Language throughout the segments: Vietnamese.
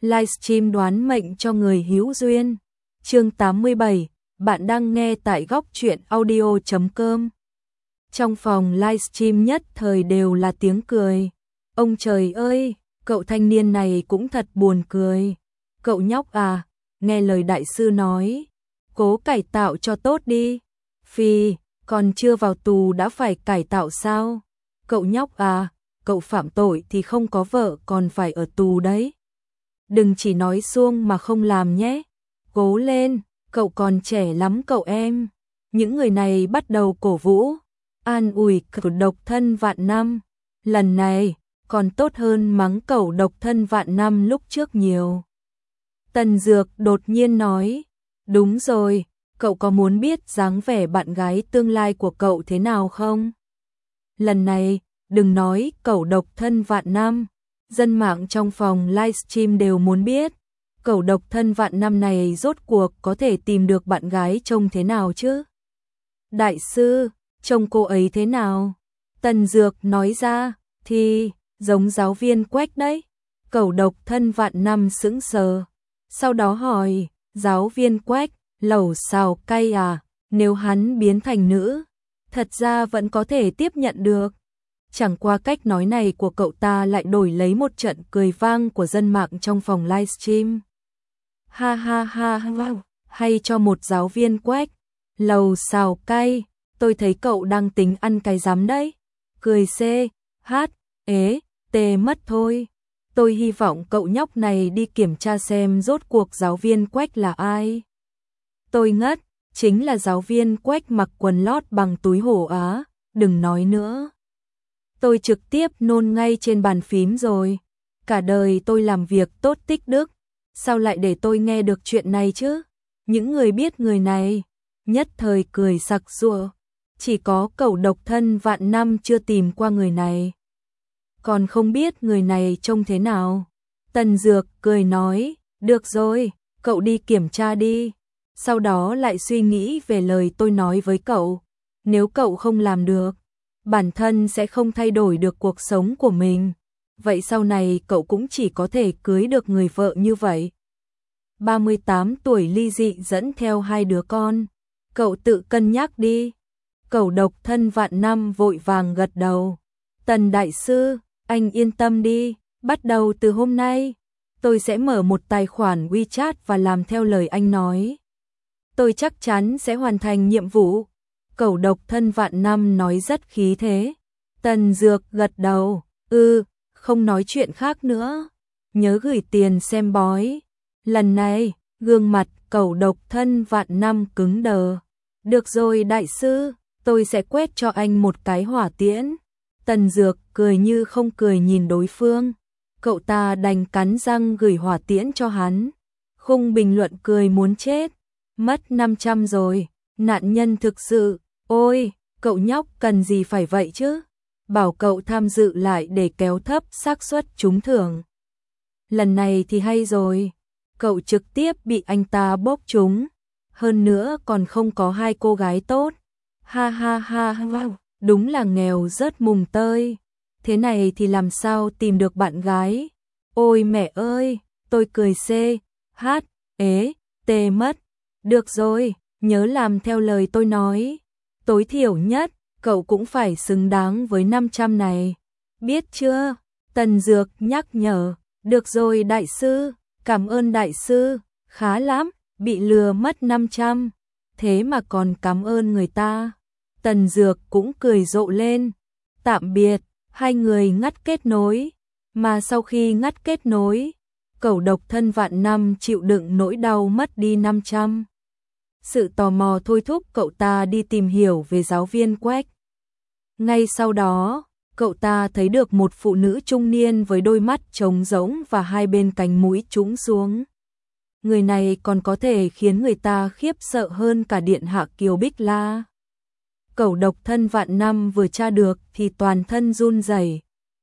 Livestream đoán mệnh cho người hữu duyên. Chương 87, bạn đang nghe tại góc truyện audio.com. Trong phòng livestream nhất thời đều là tiếng cười. Ông trời ơi, cậu thanh niên này cũng thật buồn cười. Cậu nhóc à, nghe lời đại sư nói, cố cải tạo cho tốt đi. Phi, còn chưa vào tù đã phải cải tạo sao? Cậu nhóc à, cậu phạm tội thì không có vợ còn phải ở tù đấy. Đừng chỉ nói suông mà không làm nhé. Cố lên, cậu còn trẻ lắm cậu em. Những người này bắt đầu cổ vũ, an ủi cậu độc thân vạn năm. Lần này, còn tốt hơn mắng cậu độc thân vạn năm lúc trước nhiều. Tần Dược đột nhiên nói, đúng rồi, cậu có muốn biết dáng vẻ bạn gái tương lai của cậu thế nào không? Lần này, đừng nói cậu độc thân vạn năm, dân mạng trong phòng livestream đều muốn biết, cậu độc thân vạn năm này rốt cuộc có thể tìm được bạn gái trông thế nào chứ? Đại sư, trông cô ấy thế nào? Tần Dược nói ra, thì giống giáo viên Quách đấy. Cậu độc thân vạn năm sững sờ, sau đó hỏi, giáo viên Quách, lẩu xào cay à, nếu hắn biến thành nữ, thật ra vẫn có thể tiếp nhận được. Chẳng qua cách nói này của cậu ta lại đổi lấy một trận cười vang của dân mạng trong phòng livestream. Ha ha ha, wow, hay cho một giáo viên Quách, lẩu xào cay, tôi thấy cậu đang tính ăn cái rắm đấy. Cười C, H, ế, T mất thôi. Tôi hy vọng cậu nhóc này đi kiểm tra xem rốt cuộc giáo viên Quách là ai. Tôi ngất, chính là giáo viên Quách mặc quần lót bằng túi hổ á, đừng nói nữa. Tôi trực tiếp nôn ngay trên bàn phím rồi. Cả đời tôi làm việc tốt tích đức, sao lại để tôi nghe được chuyện này chứ? Những người biết người này, nhất thời cười sặc sụa. Chỉ có cậu độc thân vạn năm chưa tìm qua người này. Còn không biết người này trông thế nào. Tần Dược cười nói, được rồi, cậu đi kiểm tra đi. Sau đó lại suy nghĩ về lời tôi nói với cậu. Nếu cậu không làm được, bản thân sẽ không thay đổi được cuộc sống của mình. Vậy sau này cậu cũng chỉ có thể cưới được người vợ như vậy. 38 tuổi ly dị dẫn theo 2 đứa con. Cậu tự cân nhắc đi. Cậu độc thân vạn năm vội vàng gật đầu. Tần đại sư, anh yên tâm đi, bắt đầu từ hôm nay, tôi sẽ mở một tài khoản WeChat và làm theo lời anh nói. Tôi chắc chắn sẽ hoàn thành nhiệm vụ. Cậu độc thân vạn năm nói rất khí thế. Tần Dược gật đầu, không nói chuyện khác nữa. Nhớ gửi tiền xem bói. Lần này, gương mặt cậu độc thân vạn năm cứng đờ. Được rồi đại sư, tôi sẽ quét cho anh một cái hỏa tiễn. Tần Dược cười như không cười nhìn đối phương. Cậu ta đành cắn răng gửi hỏa tiễn cho hắn. Khung bình luận cười muốn chết. Mất 500 rồi, nạn nhân thực sự. Ôi, cậu nhóc cần gì phải vậy chứ? Bảo cậu tham dự lại để kéo thấp xác suất trúng thưởng. Lần này thì hay rồi. Cậu trực tiếp bị anh ta bóp trúng. Hơn nữa còn không có 2 cô gái tốt. Ha ha ha, wow, đúng là nghèo rớt mùng tơi. Thế này thì làm sao tìm được bạn gái? Ôi mẹ ơi, tôi cười C, H, ế, T mất. Được rồi, nhớ làm theo lời tôi nói. Tối thiểu nhất, cậu cũng phải xứng đáng với 500 này. Biết chưa? Tần Dược nhắc nhở. Được rồi đại sư, cảm ơn đại sư. Khá lắm, bị lừa mất 500. Thế mà còn cảm ơn người ta. Tần Dược cũng cười rộ lên. Tạm biệt, hai người ngắt kết nối. Mà sau khi ngắt kết nối, cậu độc thân vạn năm chịu đựng nỗi đau mất đi 500. Sự tò mò thôi thúc cậu ta đi tìm hiểu về giáo viên Quách. Ngay sau đó, cậu ta thấy được một phụ nữ trung niên với đôi mắt trống rỗng và hai bên cánh mũi trũng xuống. Người này còn có thể khiến người ta khiếp sợ hơn cả điện hạ Kiều Bích La. Cậu độc thân vạn năm vừa tra được thì toàn thân run rẩy,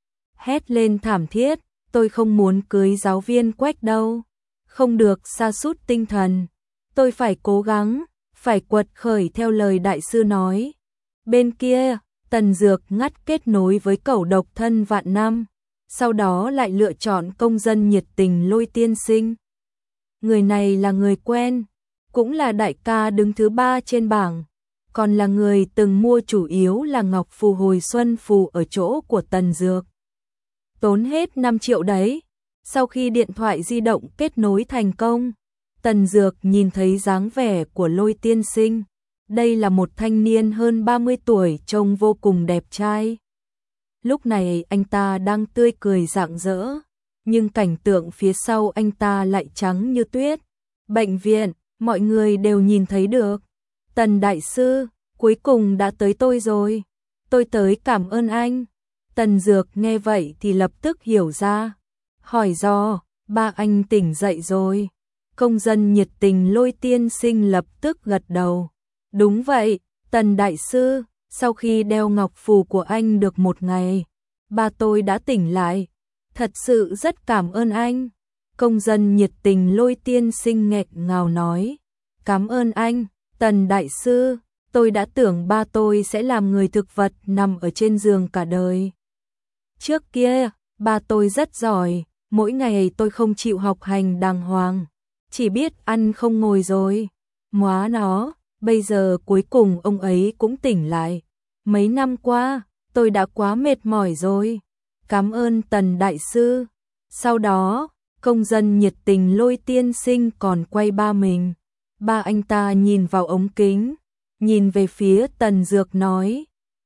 hét lên thảm thiết, tôi không muốn cưới giáo viên Quách đâu. Không được sa sút tinh thần. Tôi phải cố gắng, phải quật khởi theo lời đại sư nói. Bên kia, Tần Dược ngắt kết nối với cậu độc thân vạn năm. sau đó lại lựa chọn công dân nhiệt tình Lôi tiên sinh. Người này là người quen, cũng là đại ca đứng thứ 3 trên bảng, còn là người từng mua chủ yếu là ngọc phù hồi xuân phù ở chỗ của Tần Dược. Tốn hết 5 triệu đấy. Sau khi điện thoại di động kết nối thành công, Tần Dược nhìn thấy dáng vẻ của Lôi tiên sinh. Đây là một thanh niên hơn 30 tuổi trông vô cùng đẹp trai. Lúc này anh ta đang tươi cười rạng rỡ, nhưng cảnh tượng phía sau anh ta lại trắng như tuyết. Bệnh viện, mọi người đều nhìn thấy được. Tần đại sư, cuối cùng đã tới tôi rồi. Tôi tới cảm ơn anh. Tần Dược nghe vậy thì lập tức hiểu ra. Hỏi do, ba anh tỉnh dậy rồi. Công dân nhiệt tình Lôi tiên sinh lập tức gật đầu. Đúng vậy, Tần đại sư, sau khi đeo ngọc phù của anh được một ngày, ba tôi đã tỉnh lại. Thật sự rất cảm ơn anh. Công dân nhiệt tình Lôi tiên sinh nghẹn ngào nói. Cảm ơn anh, Tần đại sư, tôi đã tưởng ba tôi sẽ làm người thực vật nằm ở trên giường cả đời. Trước kia, ba tôi rất giỏi, mỗi ngày tôi không chịu học hành đàng hoàng, chỉ biết ăn không ngồi rồi. Móa nó, bây giờ cuối cùng ông ấy cũng tỉnh lại. Mấy năm qua, tôi đã quá mệt mỏi rồi. Cảm ơn Tần đại sư. Sau đó, công dân nhiệt tình Lôi tiên sinh còn quay ba mình. Ba anh ta nhìn vào ống kính, nhìn về phía Tần Dược nói.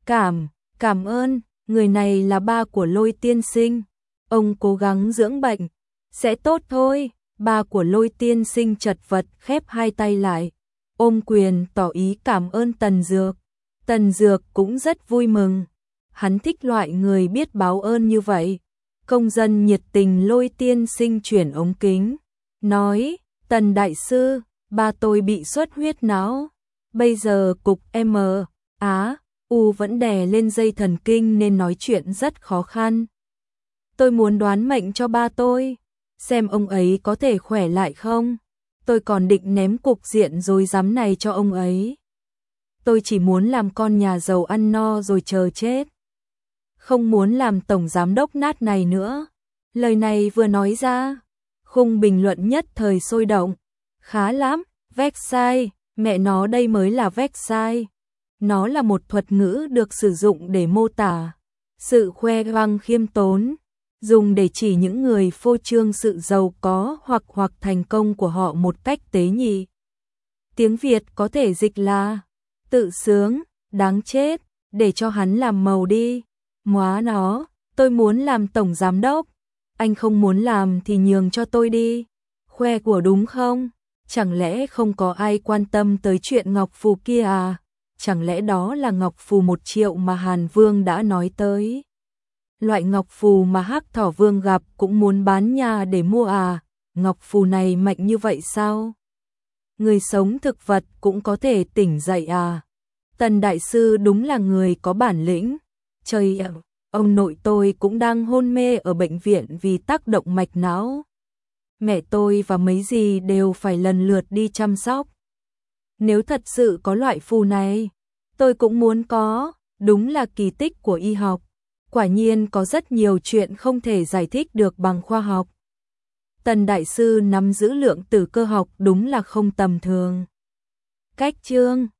Cảm ơn, người này là ba của Lôi tiên sinh. Ông cố gắng dưỡng bệnh, sẽ tốt thôi. Ba của Lôi tiên sinh chật vật khép hai tay lại, ôm quyền tỏ ý cảm ơn Tần Dược. Tần Dược cũng rất vui mừng. Hắn thích loại người biết báo ơn như vậy. Công dân nhiệt tình Lôi tiên sinh chuyển ống kính, nói, Tần đại sư, ba tôi bị xuất huyết não. Bây giờ cục U vẫn đè lên dây thần kinh nên nói chuyện rất khó khăn. Tôi muốn đoán mệnh cho ba tôi, xem ông ấy có thể khỏe lại không. Tôi còn định ném cục diện rối rắm này cho ông ấy. Tôi chỉ muốn làm con nhà giàu ăn no rồi chờ chết. Không muốn làm tổng giám đốc nát này nữa. Lời này vừa nói ra, khung bình luận nhất thời sôi động. Khá lắm, Versailles, mẹ nó đây mới là Versailles. Nó là một thuật ngữ được sử dụng để mô tả sự khoe khoang khiêm tốn, dùng để chỉ những người phô trương sự giàu có hoặc thành công của họ một cách tế nhị. Tiếng Việt có thể dịch là tự sướng, đáng chết, để cho hắn làm màu đi. Móa nó, tôi muốn làm tổng giám đốc. Anh không muốn làm thì nhường cho tôi đi. Khoe của đúng không? Chẳng lẽ không có ai quan tâm tới chuyện ngọc phù kia à? Chẳng lẽ đó là ngọc phù 1 triệu mà Hàn Vương đã nói tới? Loại ngọc phù mà Hắc Thỏ Vương gặp cũng muốn bán nhà để mua à? Ngọc phù này mạnh như vậy sao? Người sống thực vật cũng có thể tỉnh dậy à? Tần đại sư đúng là người có bản lĩnh. Trời ạ, ông nội tôi cũng đang hôn mê ở bệnh viện vì tác động mạch não. Mẹ tôi và mấy dì đều phải lần lượt đi chăm sóc. Nếu thật sự có loại phù này, tôi cũng muốn có. Đúng là kỳ tích của y học. Quả nhiên có rất nhiều chuyện không thể giải thích được bằng khoa học. Tần đại sư nắm giữ lượng tử cơ học đúng là không tầm thường. Cách chương